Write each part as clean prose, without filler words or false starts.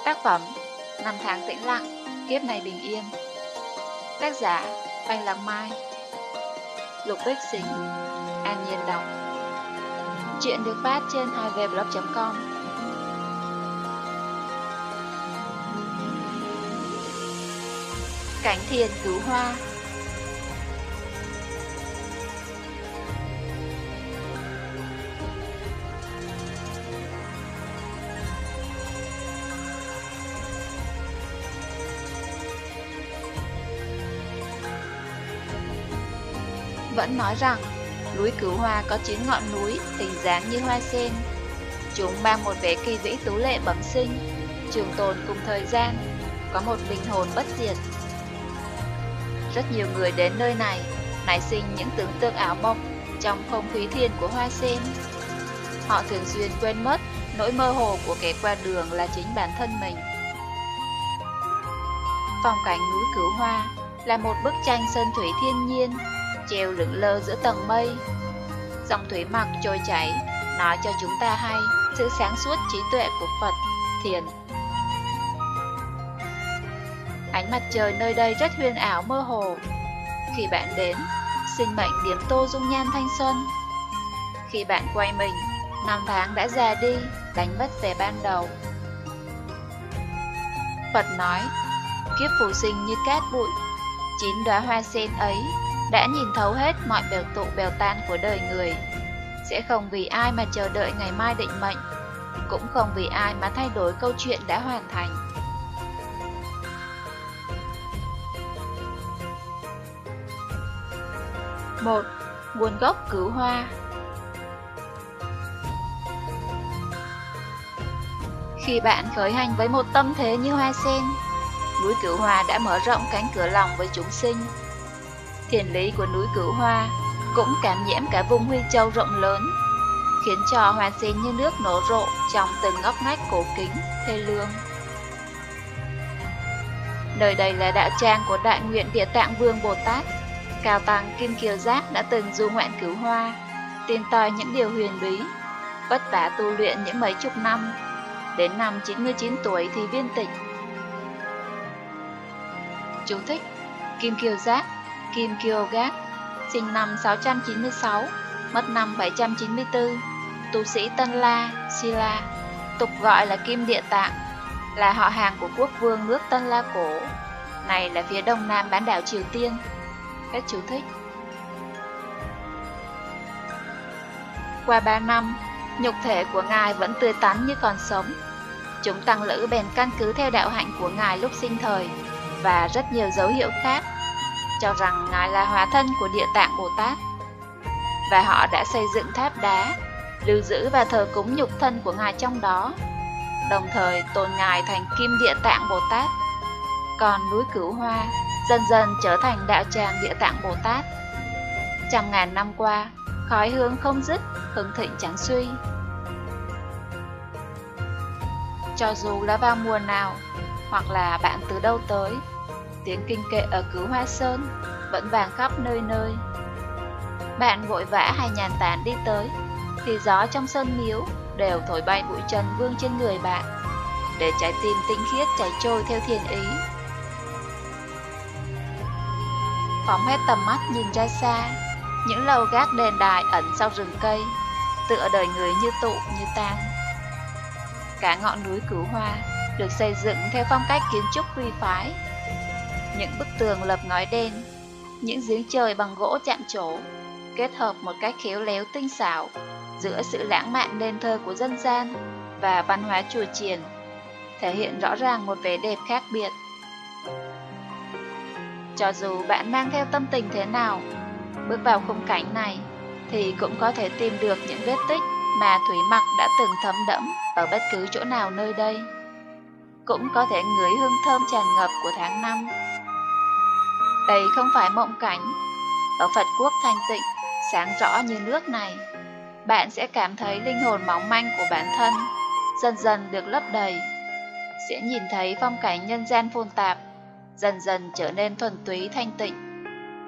Tác phẩm Năm tháng tĩnh lặng, kiếp này bình yên. Tác giả Bạch Lạc Mai. Lục Bích Sinh, An Nhiên đọc. Chuyện được phát trên 2vblog.com. Cảnh thiền cứu hoa. Vẫn nói rằng núi Cứu Hoa có 9 ngọn núi hình dáng như hoa sen. Chúng mang một vẻ kỳ vĩ tú lệ bẩm sinh, trường tồn cùng thời gian, có một linh hồn bất diệt. Rất nhiều người đến nơi này nảy sinh những tưởng tượng ảo mộng trong không khí thiền của hoa sen. Họ thường xuyên quên mất nỗi mơ hồ của kẻ qua đường là chính bản thân mình. Phong cảnh núi Cứu Hoa là một bức tranh sơn thủy thiên nhiên, treo lững lơ giữa tầng mây. Dòng thủy mặc trôi chảy nói cho chúng ta hay sự sáng suốt trí tuệ của Phật, thiền. Ánh mặt trời nơi đây rất huyền ảo mơ hồ. Khi bạn đến, sinh mệnh điểm tô dung nhan thanh xuân. Khi bạn quay mình, năm tháng đã già đi, đánh mất vẻ ban đầu. Phật nói, kiếp phù sinh như cát bụi, 9 đóa hoa sen ấy đã nhìn thấu hết mọi bèo tụ bèo tan của đời người, sẽ không vì ai mà chờ đợi ngày mai định mệnh, cũng không vì ai mà thay đổi câu chuyện đã hoàn thành. Một, nguồn gốc cứu hoa. Khi bạn khởi hành với một tâm thế như hoa sen, núi Cứu Hoa đã mở rộng cánh cửa lòng với chúng sinh. Thiền lý của núi Cứu Hoa cũng cảm nhiễm cả vùng Huy Châu rộng lớn, khiến cho hoa sen như nước nở rộ trong từng ngóc ngách cổ kính, thê lương. Nơi đây là đạo tràng của Đại Nguyện Địa Tạng Vương Bồ Tát. Cao Tăng Kim Kiều Giác đã từng du ngoạn Cứu Hoa, tìm tòi những điều huyền bí, vất vả tu luyện những mấy chục năm, đến năm 99 tuổi thì viên tịch. Chú thích: Kim Kiều Giác, Kim Kiều Gác, sinh năm 696, mất năm 794, tu sĩ Tân La, Sila, tục gọi là Kim Địa Tạng, là họ hàng của quốc vương nước Tân La cổ, này là phía đông nam bán đảo Triều Tiên. Các chú thích. Qua 3 năm, nhục thể của Ngài vẫn tươi tắn như còn sống. Chúng tăng lữ bèn căn cứ theo đạo hạnh của Ngài lúc sinh thời và rất nhiều dấu hiệu khác, cho rằng Ngài là hóa thân của Địa Tạng Bồ Tát. Và họ đã xây dựng tháp đá, lưu giữ và thờ cúng nhục thân của Ngài trong đó, đồng thời tôn Ngài thành Kim Địa Tạng Bồ Tát. Còn núi Cứu Hoa dần dần trở thành đạo tràng Địa Tạng Bồ Tát. Trăm ngàn năm qua, khói hương không dứt, hưng thịnh chẳng suy. Cho dù là vào mùa nào, hoặc là bạn từ đâu tới, tiếng kinh kệ ở Cứu Hoa Sơn vẫn vang khắp nơi nơi. Bạn vội vã hay nhàn tản đi tới, thì gió trong sơn miếu đều thổi bay bụi trần vương trên người bạn, để trái tim tinh khiết chảy trôi theo thiền ý. Phóng hết tầm mắt nhìn ra xa, những lầu gác đền đài ẩn sau rừng cây, tựa đời người như tụ như tan. Cả ngọn núi Cứu Hoa được xây dựng theo phong cách kiến trúc huy phái. Những bức tường lợp ngói đen, những giếng trời bằng gỗ chạm trổ, kết hợp một cách khéo léo tinh xảo giữa sự lãng mạn nên thơ của dân gian và văn hóa chùa chiền, thể hiện rõ ràng một vẻ đẹp khác biệt. Cho dù bạn mang theo tâm tình thế nào, bước vào khung cảnh này thì cũng có thể tìm được những vết tích mà thủy mặc đã từng thấm đẫm ở bất cứ chỗ nào nơi đây. Cũng có thể ngửi hương thơm tràn ngập của tháng năm. Đây không phải mộng cảnh. Ở Phật quốc thanh tịnh, sáng rõ như nước này, bạn sẽ cảm thấy linh hồn mỏng manh của bản thân dần dần được lấp đầy, sẽ nhìn thấy phong cảnh nhân gian phồn tạp dần dần trở nên thuần túy thanh tịnh.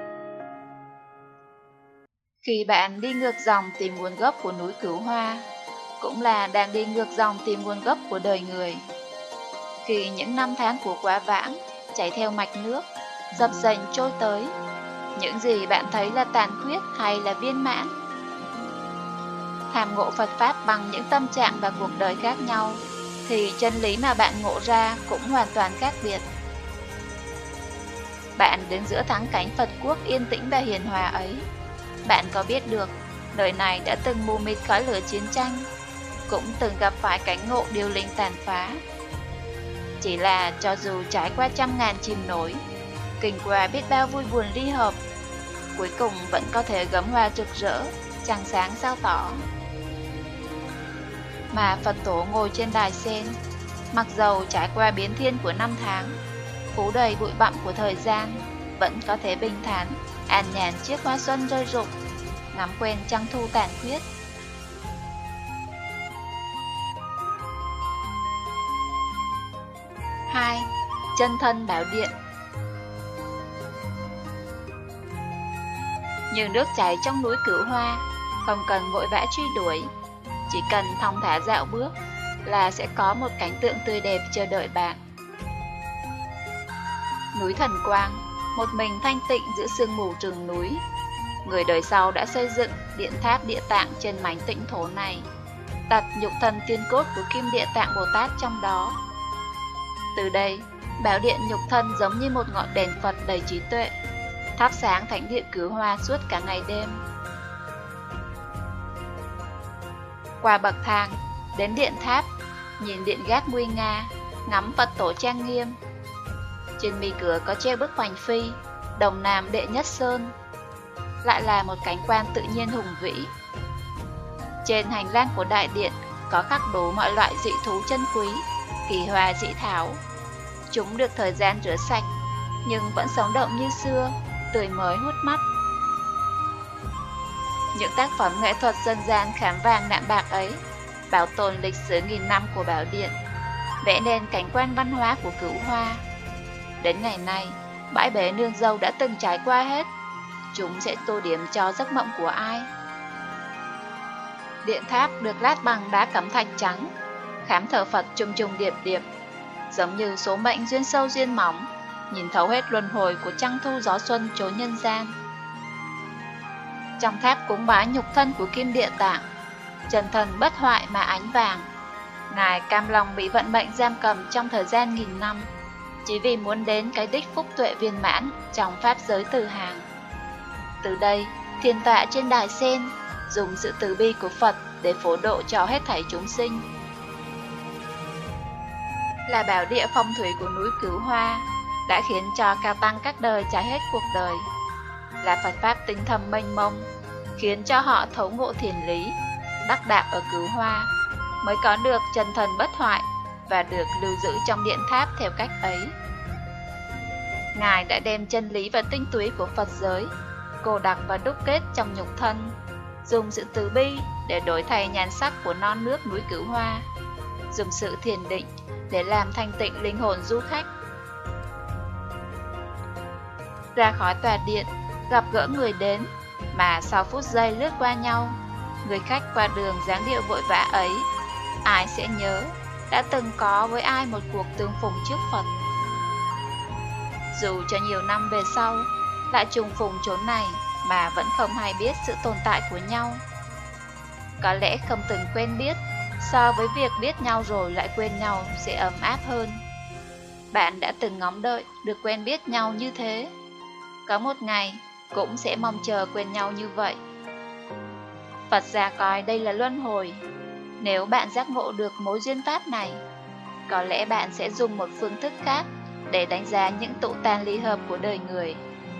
Khi bạn đi ngược dòng tìm nguồn gốc của núi Cứu Hoa, cũng là đang đi ngược dòng tìm nguồn gốc của đời người. Khi những năm tháng của quá vãng chảy theo mạch nước, dập dềnh trôi tới, những gì bạn thấy là tàn khuyết hay là viên mãn? Tham ngộ Phật Pháp bằng những tâm trạng và cuộc đời khác nhau, thì chân lý mà bạn ngộ ra cũng hoàn toàn khác biệt. Bạn đến giữa thắng cảnh Phật quốc yên tĩnh và hiền hòa ấy, bạn có biết được đời này đã từng mù mịt khói lửa chiến tranh, cũng từng gặp phải cảnh ngộ điêu linh tàn phá. Chỉ là cho dù trải qua trăm ngàn chìm nổi, kinh qua biết bao vui buồn ly hợp, cuối cùng vẫn có thể gấm hoa rực rỡ, trăng sáng sao tỏ. Mà Phật tổ ngồi trên đài sen, mặc dầu trải qua biến thiên của năm tháng, phủ đầy bụi bặm của thời gian, vẫn có thể bình thản, an nhàn chiếc hoa xuân rơi rụng, ngắm quen trăng thu tàn khuyết. Hai, chân thân Bảo Điện. Như nước chảy trong núi Cửu Hoa, không cần vội vã truy đuổi, chỉ cần thong thả dạo bước là sẽ có một cảnh tượng tươi đẹp chờ đợi bạn. Núi Thần Quang, một mình thanh tịnh giữa sương mù rừng núi. Người đời sau đã xây dựng điện tháp Địa Tạng trên mảnh tĩnh thổ này, đặt nhục thân tiên cốt của Kim Địa Tạng Bồ Tát trong đó. Từ đây, Bảo Điện nhục thân giống như một ngọn đèn Phật đầy trí tuệ, thắp sáng thánh địa Cửu Hoa suốt cả ngày đêm. Qua bậc thang, đến điện tháp, nhìn điện gác nguy nga, ngắm Phật tổ trang nghiêm. Trên mi cửa có treo bức hoành phi, Đồng Nam Đệ Nhất Sơn, lại là một cảnh quan tự nhiên hùng vĩ. Trên hành lang của đại điện có khắc đủ mọi loại dị thú chân quý, kỳ hoa dị thảo. Chúng được thời gian rửa sạch, nhưng vẫn sống động như xưa, tươi mới hút mắt. Những tác phẩm nghệ thuật dân gian khảm vàng nạm bạc ấy bảo tồn lịch sử nghìn năm của Bảo Điện, vẽ nên cảnh quan văn hóa của Cửu Hoa. Đến ngày nay, bãi bể nương dâu đã từng trải qua hết, chúng sẽ tô điểm cho giấc mộng của ai? Điện tháp được lát bằng đá cẩm thạch trắng, khám thờ Phật trùng trùng điệp điệp, giống như số mệnh duyên sâu duyên mỏng, nhìn thấu hết luân hồi của trăng thu gió xuân chốn nhân gian. Trong tháp cúng bái nhục thân của Kim Địa Tạng, chân thân bất hoại mà ánh vàng. Ngài cam lòng bị vận mệnh giam cầm trong thời gian nghìn năm, chỉ vì muốn đến cái đích phúc tuệ viên mãn trong pháp giới từ hàng. Từ đây, thiên tọa trên đài sen dùng sự từ bi của Phật để phổ độ cho hết thảy chúng sinh. Là bảo địa phong thủy của núi Cửu Hoa, đã khiến cho cao tăng các đời trải hết cuộc đời. Là Phật Pháp tinh thâm mênh mông, khiến cho họ thấu ngộ thiền lý, đắc đạo ở Cửu Hoa, mới có được chân thần bất hoại và được lưu giữ trong điện tháp theo cách ấy. Ngài đã đem chân lý và tinh túy của Phật giới cô đặc và đúc kết trong nhục thân, dùng sự từ bi để đổi thay nhan sắc của non nước núi Cửu Hoa, dùng sự thiền định để làm thanh tịnh linh hồn du khách. Ra khỏi tòa điện, gặp gỡ người đến, mà sau phút giây lướt qua nhau, người khách qua đường dáng điệu vội vã ấy, ai sẽ nhớ đã từng có với ai một cuộc tương phùng trước Phật. Dù cho nhiều năm về sau, lại trùng phùng chốn này mà vẫn không hay biết sự tồn tại của nhau. Có lẽ không từng quen biết, so với việc biết nhau rồi lại quên nhau sẽ ấm áp hơn. Bạn đã từng ngóng đợi được quen biết nhau như thế, có một ngày cũng sẽ mong chờ quen nhau như vậy. Phật gia coi đây là luân hồi. Nếu bạn giác ngộ được mối duyên pháp này, có lẽ bạn sẽ dùng một phương thức khác để đánh giá những tụ tan ly hợp của đời người.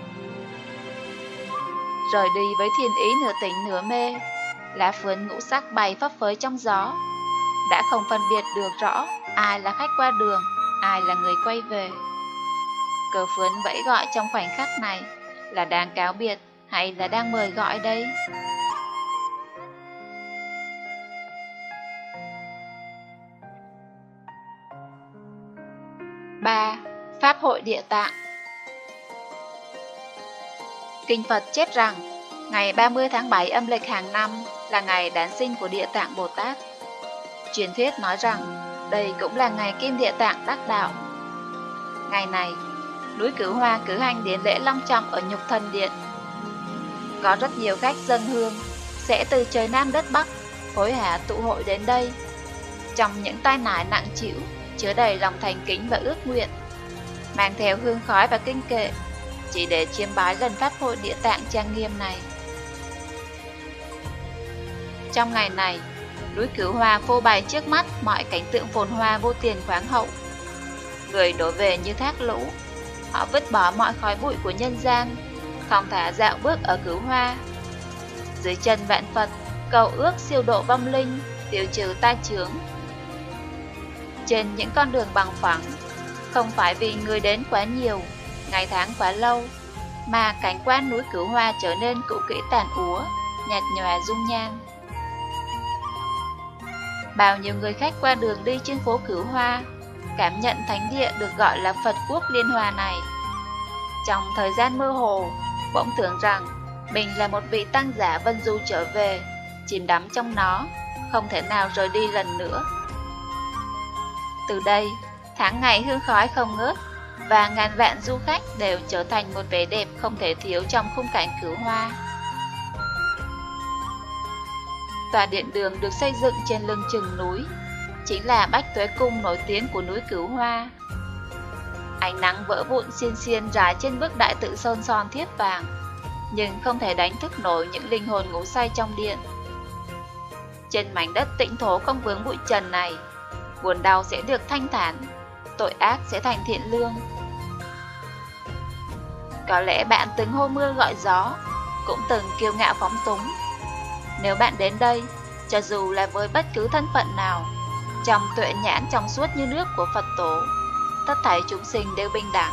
Rời đi với thiên ý nửa tỉnh nửa mê, lá phướn ngũ sắc bay phấp phới trong gió, đã không phân biệt được rõ ai là khách qua đường, ai là người quay về. Cờ phướn vẫy gọi trong khoảnh khắc này là đang cáo biệt hay là đang mời gọi đây? Ba, Pháp hội Địa Tạng. Kinh Phật chép rằng, ngày 30 tháng 7 âm lịch hàng năm là ngày đản sinh của Địa Tạng Bồ Tát. Truyền thuyết nói rằng, Đây cũng là ngày Kim Địa Tạng đắc đạo. Ngày này, núi Cửu Hoa cử hành điển lễ long trọng ở Nhục Thần Điện. Có rất nhiều khách dâng hương sẽ từ trời Nam đất Bắc hối hả tụ hội đến đây. Trong những tai nải nặng trĩu chứa đầy lòng thành kính và ước nguyện, mang theo hương khói và kinh kệ, chỉ để chiêm bái lần pháp hội Địa Tạng trang nghiêm này. Trong ngày này, núi Cửu Hoa phô bày trước mắt mọi cảnh tượng phồn hoa vô tiền khoáng hậu. Người đổ về như thác lũ, họ vứt bỏ mọi khói bụi của nhân gian, thong thả dạo bước ở Cửu Hoa. Dưới chân vạn Phật, cầu ước siêu độ vong linh, tiêu trừ tai chướng. Trên những con đường bằng phẳng, không phải vì người đến quá nhiều, ngày tháng quá lâu, mà cảnh quan núi Cửu Hoa trở nên cũ kỹ tàn úa, nhạt nhòa dung nhan. Bao nhiêu người khách qua đường đi trên phố Cửu Hoa, cảm nhận thánh địa được gọi là Phật Quốc Liên Hoa này. Trong thời gian mơ hồ, bỗng tưởng rằng mình là một vị tăng giả vân du trở về, chìm đắm trong nó, không thể nào rời đi lần nữa. Từ đây, tháng ngày hương khói không ngớt, và ngàn vạn du khách đều trở thành một vẻ đẹp không thể thiếu trong khung cảnh Cửu Hoa. Tòa điện đường được xây dựng trên lưng chừng núi, chính là Bách Tuế Cung nổi tiếng của núi Cửu Hoa. Ánh nắng vỡ vụn xiên xiên rải trên bức đại tự sơn son thiếp vàng, nhưng không thể đánh thức nổi những linh hồn ngủ say trong điện. Trên mảnh đất tịnh thổ không vướng bụi trần này, buồn đau sẽ được thanh thản, tội ác sẽ thành thiện lương. Có lẽ bạn từng hô mưa gọi gió, cũng từng kiêu ngạo phóng túng. Nếu bạn đến đây, cho dù là với bất cứ thân phận nào, trong tuệ nhãn trong suốt như nước của Phật tổ, tất thảy chúng sinh đều bình đẳng.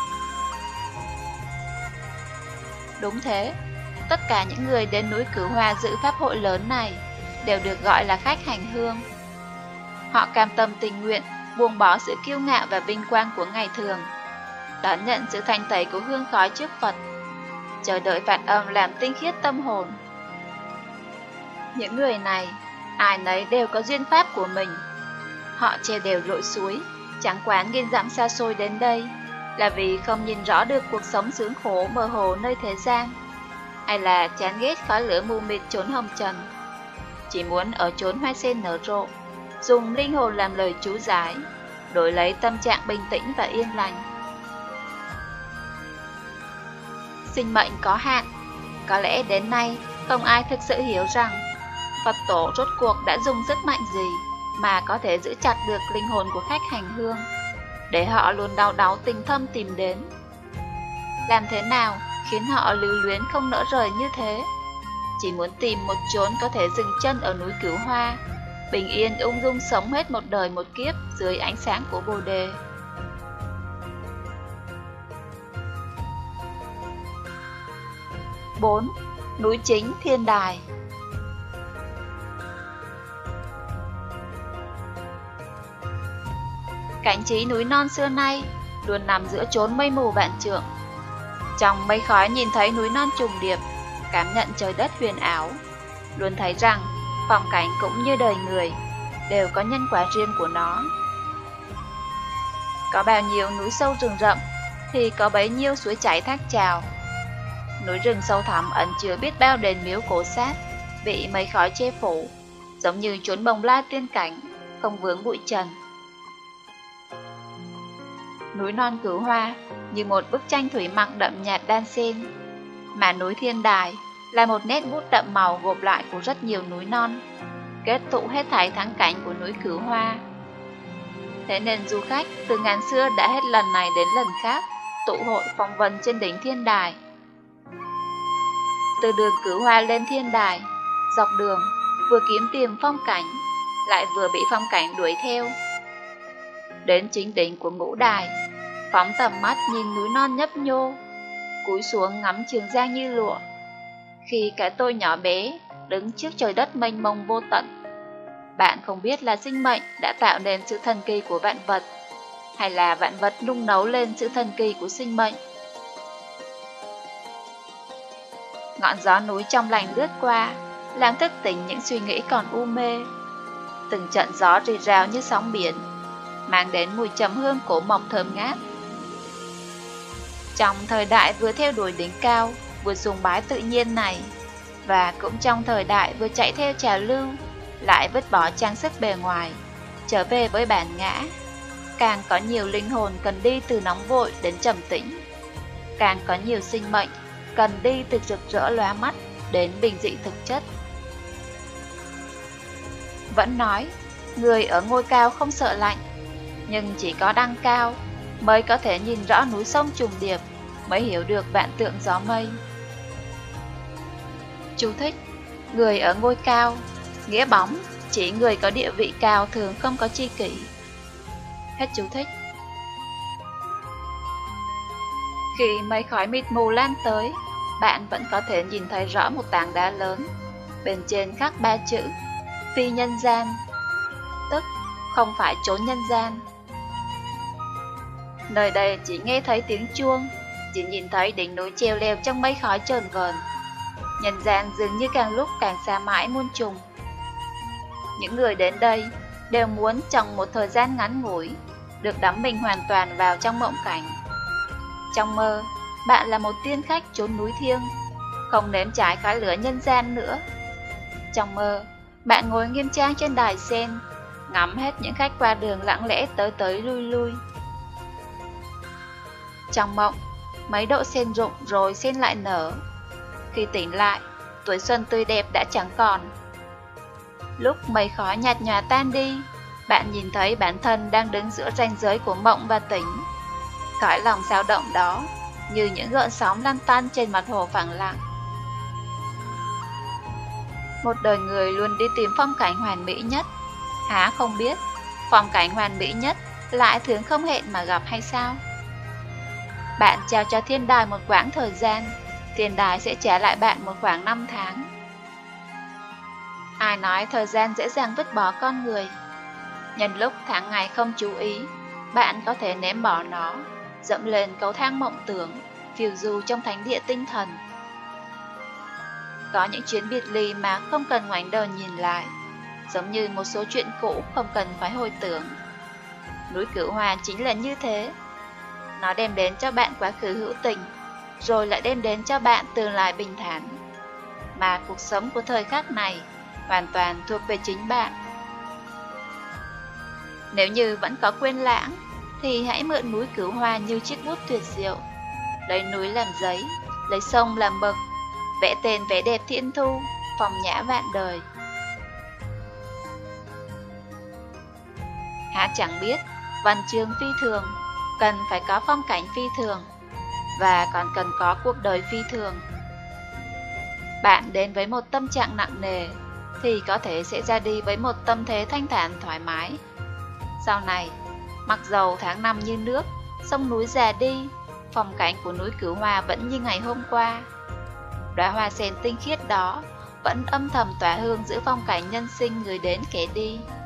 Đúng thế, tất cả những người đến núi Cửu Hoa dự pháp hội lớn này đều được gọi là khách hành hương. Họ cam tâm tình nguyện buông bỏ sự kiêu ngạo và vinh quang của ngày thường, đón nhận sự thanh tẩy của hương khói trước Phật, chờ đợi phạt âm làm tinh khiết tâm hồn. Những người này, ai nấy đều có duyên pháp của mình. Họ treo đèo lội suối, chẳng quán nghìn dặm xa xôi đến đây, là vì không nhìn rõ được cuộc sống sướng khổ mơ hồ nơi thế gian, hay là chán ghét khói lửa mù mịt chốn hồng trần, chỉ muốn ở chốn hoa sen nở rộ, dùng linh hồn làm lời chú giải, đổi lấy tâm trạng bình tĩnh và yên lành. Sinh mệnh có hạn, có lẽ đến nay không ai thực sự hiểu rằng Phật tổ rốt cuộc đã dùng sức mạnh gì mà có thể giữ chặt được linh hồn của khách hành hương, để họ luôn đau đáu tình thâm tìm đến. Làm thế nào khiến họ lưu luyến không nỡ rời như thế, chỉ muốn tìm một chốn có thể dừng chân ở núi Cửu Hoa, bình yên ung dung sống hết một đời một kiếp dưới ánh sáng của Bồ Đề. Bốn, núi chính Thiên Đài. Cảnh trí núi non xưa nay luôn nằm giữa chốn mây mù vạn trượng. Trong mây khói nhìn thấy núi non trùng điệp, cảm nhận trời đất huyền ảo, luôn thấy rằng phong cảnh cũng như đời người, đều có nhân quả riêng của nó. Có bao nhiêu núi sâu rừng rậm, thì có bấy nhiêu suối chảy thác trào. Núi rừng sâu thẳm ẩn chứa biết bao đền miếu cổ sát, bị mây khói che phủ, giống như chốn bồng lai tiên cảnh, không vướng bụi trần. Núi non Cửu Hoa như một bức tranh thủy mặc đậm nhạt đan xen, mà núi Thiên Đài là một nét bút đậm màu gộp lại của rất nhiều núi non, kết tụ hết thảy thắng cảnh của núi Cửu Hoa. Thế nên du khách từ ngàn xưa đã hết lần này đến lần khác tụ hội phỏng vấn trên đỉnh Thiên Đài. Từ đường Cửu Hoa lên Thiên Đài, dọc đường vừa kiếm tìm phong cảnh, lại vừa bị phong cảnh đuổi theo. Đến chính đỉnh của Ngũ Đài, phóng tầm mắt nhìn núi non nhấp nhô, cúi xuống ngắm Trường Giang như lụa. Khi cái tôi nhỏ bé đứng trước trời đất mênh mông vô tận, bạn không biết là sinh mệnh đã tạo nên sự thần kỳ của vạn vật, hay là vạn vật nung nấu lên sự thần kỳ của sinh mệnh. Ngọn gió núi trong lành lướt qua, làm thức tỉnh những suy nghĩ còn u mê. từng trận gió rì rào như sóng biển, mang đến mùi trầm hương cổ mộc thơm ngát. Trong thời đại vừa theo đuổi đỉnh cao, vừa sùng bái tự nhiên này, và cũng trong thời đại vừa chạy theo trào lưu, lại vứt bỏ trang sức bề ngoài, trở về với bản ngã, càng có nhiều linh hồn cần đi từ nóng vội đến trầm tĩnh, càng có nhiều sinh mệnh cần đi từ rực rỡ lóa mắt đến bình dị thực chất. Vẫn nói, người ở ngôi cao không sợ lạnh, nhưng chỉ có đăng cao mới có thể nhìn rõ núi sông trùng điệp, mới hiểu được vạn tượng gió mây. Chú thích: người ở ngôi cao, nghĩa bóng, chỉ người có địa vị cao thường không có tri kỷ. Hết chú thích. Khi mây khói mịt mù lan tới, bạn vẫn có thể nhìn thấy rõ một tảng đá lớn, bên trên khắc 3 chữ phi nhân gian, tức không phải chốn nhân gian. Nơi đây chỉ nghe thấy tiếng chuông, chỉ nhìn thấy đỉnh núi treo leo trong mây khói trờn vờn. Nhân gian dường như càng lúc càng xa mãi muôn trùng. Những người đến đây đều muốn trong một thời gian ngắn ngủi được đắm mình hoàn toàn vào trong mộng cảnh. Trong mơ, bạn là một tiên khách trốn núi thiêng, không nếm trải khói lửa nhân gian nữa. Trong mơ, bạn ngồi nghiêm trang trên đài sen, ngắm hết những khách qua đường lặng lẽ tới tới lui lui. Trong mộng, mấy độ sen rụng rồi sen lại nở. Khi tỉnh lại, tuổi xuân tươi đẹp đã chẳng còn. Lúc mây khói nhạt nhòa tan đi, bạn nhìn thấy bản thân đang đứng giữa ranh giới của mộng và tỉnh. Cõi lòng xao động đó như những gợn sóng lăn tăn trên mặt hồ phẳng lặng. Một đời người luôn đi tìm phong cảnh hoàn mỹ nhất, há không biết phong cảnh hoàn mỹ nhất lại thường không hẹn mà gặp hay sao? Bạn trao cho thiên đài một quãng thời gian, thiên đài sẽ trả lại bạn một khoảng 5 tháng. Ai nói thời gian dễ dàng vứt bỏ con người? Nhân lúc tháng ngày không chú ý, bạn có thể ném bỏ nó, dẫm lên cầu thang mộng tưởng, phiêu du trong thánh địa tinh thần. Có những chuyến biệt ly mà không cần ngoảnh đầu nhìn lại, giống như một số chuyện cũ không cần phải hồi tưởng. Núi Cửu Hoa chính là như thế. Nó đem đến cho bạn quá khứ hữu tình, rồi lại đem đến cho bạn tương lai bình thản. Mà cuộc sống của thời khắc này hoàn toàn thuộc về chính bạn. Nếu như vẫn có quên lãng, thì hãy mượn núi Cửu Hoa như chiếc bút tuyệt diệu, lấy núi làm giấy, lấy sông làm mực, vẽ tên vẻ đẹp thiên thu, phong nhã vạn đời. Há chẳng biết, văn chương phi thường cần phải có phong cảnh phi thường, và còn cần có cuộc đời phi thường. Bạn đến với một tâm trạng nặng nề, thì có thể sẽ ra đi với một tâm thế thanh thản thoải mái. Sau này, mặc dầu tháng năm như nước, sông núi già đi, phong cảnh của núi Cửu Hoa vẫn như ngày hôm qua. Đóa hoa sen tinh khiết đó vẫn âm thầm tỏa hương giữa phong cảnh nhân sinh người đến kẻ đi.